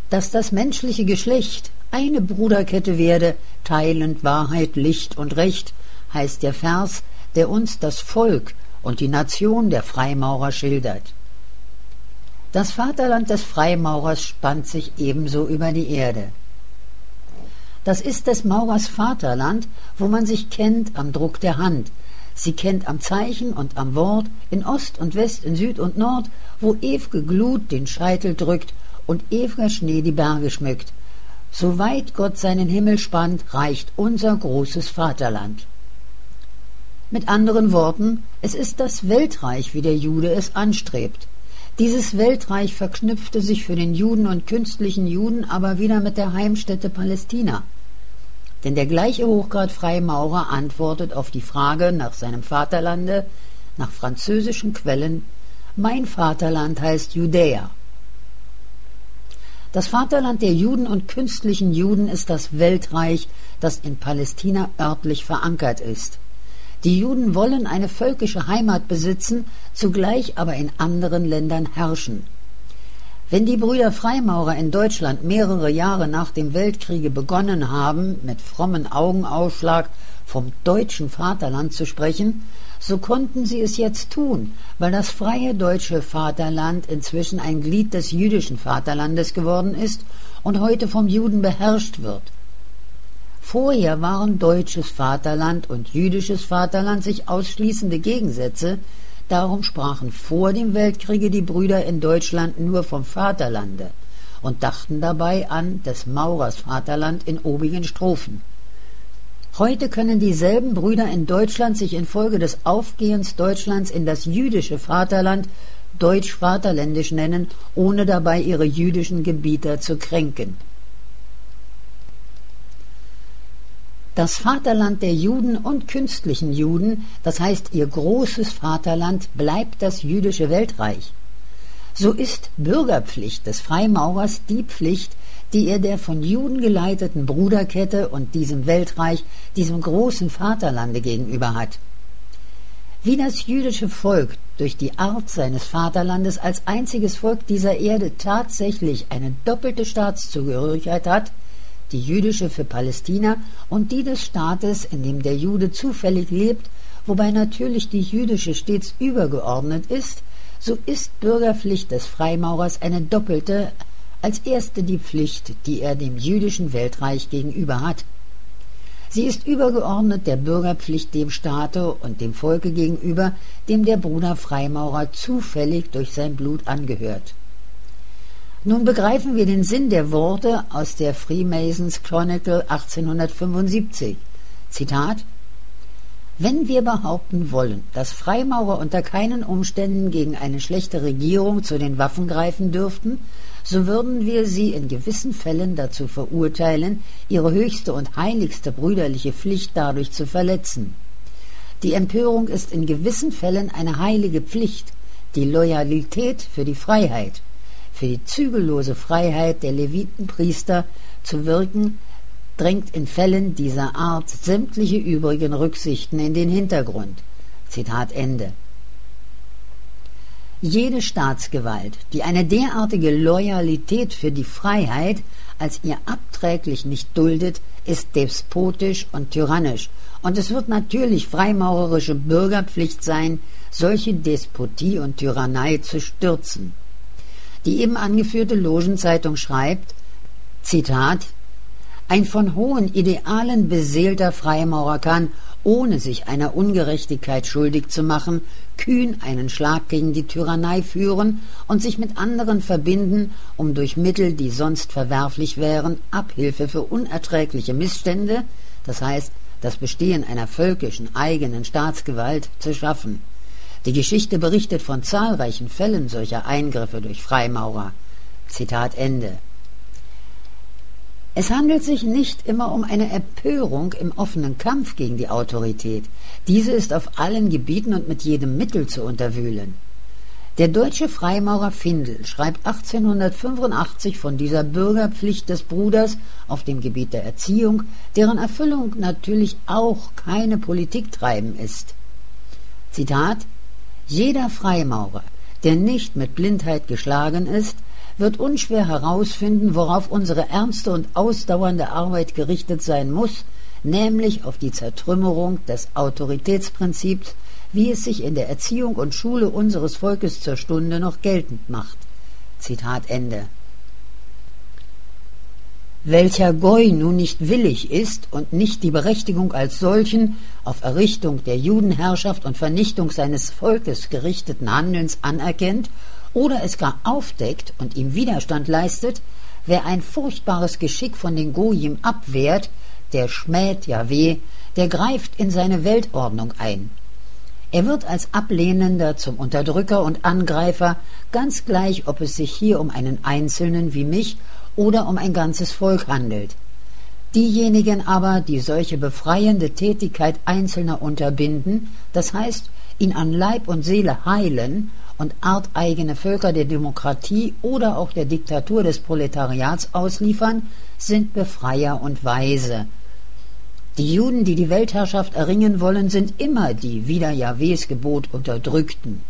dass das menschliche Geschlecht eine Bruderkette werde, teilend Wahrheit, Licht und Recht, heißt der Vers, der uns das Volk und die Nation der Freimaurer schildert. Das Vaterland des Freimaurers spannt sich ebenso über die Erde. Das ist des Maurers Vaterland, wo man sich kennt am Druck der Hand, sie kennt am Zeichen und am Wort, in Ost und West, in Süd und Nord, wo ew'ge Glut den Scheitel drückt und ew'ger Schnee die Berge schmückt. So weit Gott seinen Himmel spannt, reicht unser großes Vaterland. Mit anderen Worten, es ist das Weltreich, wie der Jude es anstrebt. Dieses Weltreich verknüpfte sich für den Juden und künstlichen Juden aber wieder mit der Heimstätte Palästina. Denn der gleiche Hochgrad Freimaurer antwortet auf die Frage nach seinem Vaterlande, nach französischen Quellen: Mein Vaterland heißt Judäa. Das Vaterland der Juden und künstlichen Juden ist das Weltreich, das in Palästina örtlich verankert ist. Die Juden wollen eine völkische Heimat besitzen, zugleich aber in anderen Ländern herrschen. Wenn die Brüder Freimaurer in Deutschland mehrere Jahre nach dem Weltkriege begonnen haben, mit frommen Augenausschlag vom deutschen Vaterland zu sprechen, so konnten sie es jetzt tun, weil das freie deutsche Vaterland inzwischen ein Glied des jüdischen Vaterlandes geworden ist und heute vom Juden beherrscht wird. Vorher waren deutsches Vaterland und jüdisches Vaterland sich ausschließende Gegensätze, darum sprachen vor dem Weltkriege die Brüder in Deutschland nur vom Vaterlande und dachten dabei an des Maurers Vaterland in obigen Strophen. Heute können dieselben Brüder in Deutschland sich infolge des Aufgehens Deutschlands in das jüdische Vaterland deutsch-vaterländisch nennen, ohne dabei ihre jüdischen Gebieter zu kränken. Das Vaterland der Juden und künstlichen Juden, das heißt ihr großes Vaterland, bleibt das jüdische Weltreich. So ist Bürgerpflicht des Freimaurers die Pflicht, die er der von Juden geleiteten Bruderkette und diesem Weltreich, diesem großen Vaterlande gegenüber hat. Wie das jüdische Volk durch die Art seines Vaterlandes als einziges Volk dieser Erde tatsächlich eine doppelte Staatszugehörigkeit hat, die jüdische für Palästina und die des Staates, in dem der Jude zufällig lebt, wobei natürlich die jüdische stets übergeordnet ist, so ist Bürgerpflicht des Freimaurers eine doppelte, als erste die Pflicht, die er dem jüdischen Weltreich gegenüber hat. Sie ist übergeordnet der Bürgerpflicht dem Staate und dem Volke gegenüber, dem der Bruder Freimaurer zufällig durch sein Blut angehört. Nun begreifen wir den Sinn der Worte aus der Freemasons Chronicle 1875. Zitat: Wenn wir behaupten wollen, dass Freimaurer unter keinen Umständen gegen eine schlechte Regierung zu den Waffen greifen dürften, so würden wir sie in gewissen Fällen dazu verurteilen, ihre höchste und heiligste brüderliche Pflicht dadurch zu verletzen. Die Empörung ist in gewissen Fällen eine heilige Pflicht, die Loyalität für die Freiheit, für die zügellose Freiheit der Levitenpriester zu wirken, drängt in Fällen dieser Art sämtliche übrigen Rücksichten in den Hintergrund. Zitat Ende. Jede Staatsgewalt, die eine derartige Loyalität für die Freiheit als ihr abträglich nicht duldet, ist despotisch und tyrannisch, und es wird natürlich freimaurerische Bürgerpflicht sein, solche Despotie und Tyrannei zu stürzen. Die eben angeführte Logenzeitung schreibt, Zitat: Ein von hohen Idealen beseelter Freimaurer kann, ohne sich einer Ungerechtigkeit schuldig zu machen, kühn einen Schlag gegen die Tyrannei führen und sich mit anderen verbinden, um durch Mittel, die sonst verwerflich wären, Abhilfe für unerträgliche Missstände, das heißt das Bestehen einer völkischen eigenen Staatsgewalt, zu schaffen. Die Geschichte berichtet von zahlreichen Fällen solcher Eingriffe durch Freimaurer. Zitat Ende. Es handelt sich nicht immer um eine Empörung im offenen Kampf gegen die Autorität. Diese ist auf allen Gebieten und mit jedem Mittel zu unterwühlen. Der deutsche Freimaurer Findel schreibt 1885 von dieser Bürgerpflicht des Bruders auf dem Gebiet der Erziehung, deren Erfüllung natürlich auch keine Politiktreiben ist. Zitat: Jeder Freimaurer, der nicht mit Blindheit geschlagen ist, wird unschwer herausfinden, worauf unsere ernste und ausdauernde Arbeit gerichtet sein muss, nämlich auf die Zertrümmerung des Autoritätsprinzips, wie es sich in der Erziehung und Schule unseres Volkes zur Stunde noch geltend macht. Zitat Ende. Welcher Goy nun nicht willig ist und nicht die Berechtigung als solchen auf Errichtung der Judenherrschaft und Vernichtung seines Volkes gerichteten Handelns anerkennt oder es gar aufdeckt und ihm Widerstand leistet, wer ein furchtbares Geschick von den Gojim abwehrt, der schmäht Jahweh, der greift in seine Weltordnung ein. Er wird als Ablehnender zum Unterdrücker und Angreifer, ganz gleich, ob es sich hier um einen Einzelnen wie mich oder um ein ganzes Volk handelt. Diejenigen aber, die solche befreiende Tätigkeit Einzelner unterbinden, das heißt, ihn an Leib und Seele heilen und arteigene Völker der Demokratie oder auch der Diktatur des Proletariats ausliefern, sind Befreier und Weise. Die Juden, die die Weltherrschaft erringen wollen, sind immer die wider Jahwes Gebot Unterdrückten.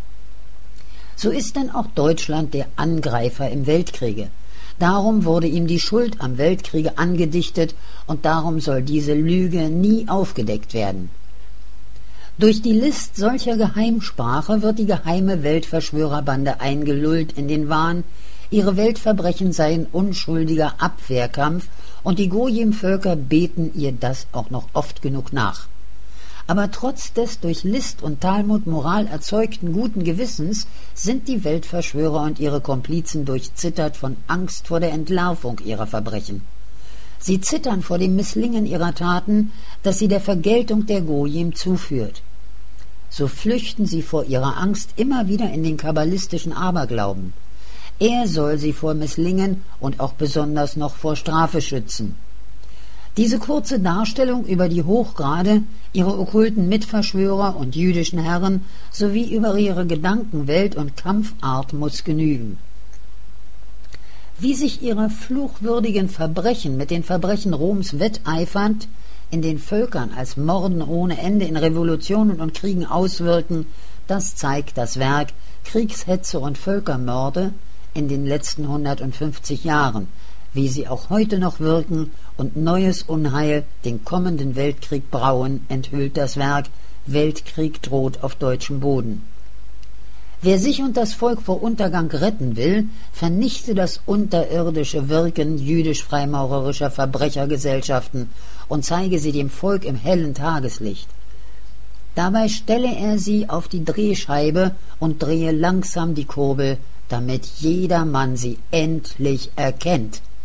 So ist denn auch Deutschland der Angreifer im Weltkriege. Darum wurde ihm die Schuld am Weltkriege angedichtet und darum soll diese Lüge nie aufgedeckt werden. Durch die List solcher Geheimsprache wird die geheime Weltverschwörerbande eingelullt in den Wahn, ihre Weltverbrechen seien unschuldiger Abwehrkampf und die Gojim-Völker beten ihr das auch noch oft genug nach. Aber trotz des durch List und Talmud-Moral erzeugten guten Gewissens sind die Weltverschwörer und ihre Komplizen durchzittert von Angst vor der Entlarvung ihrer Verbrechen. Sie zittern vor dem Misslingen ihrer Taten, das sie der Vergeltung der Gojim zuführt. So flüchten sie vor ihrer Angst immer wieder in den kabbalistischen Aberglauben. Er soll sie vor Misslingen und auch besonders noch vor Strafe schützen. Diese kurze Darstellung über die Hochgrade, ihre okkulten Mitverschwörer und jüdischen Herren sowie über ihre Gedankenwelt und Kampfart muss genügen. Wie sich ihre fluchwürdigen Verbrechen mit den Verbrechen Roms wetteifernd in den Völkern als Morden ohne Ende in Revolutionen und Kriegen auswirken, das zeigt das Werk Kriegshetze und Völkermorde in den letzten 150 Jahren, wie sie auch heute noch wirken und neues Unheil den kommenden Weltkrieg brauen, enthüllt das Werk Weltkrieg droht auf deutschem Boden. Wer sich und das Volk vor Untergang retten will, vernichte das unterirdische Wirken jüdisch-freimaurerischer Verbrechergesellschaften und zeige sie dem Volk im hellen Tageslicht. Dabei stelle er sie auf die Drehscheibe und drehe langsam die Kurbel, damit jedermann sie endlich erkennt.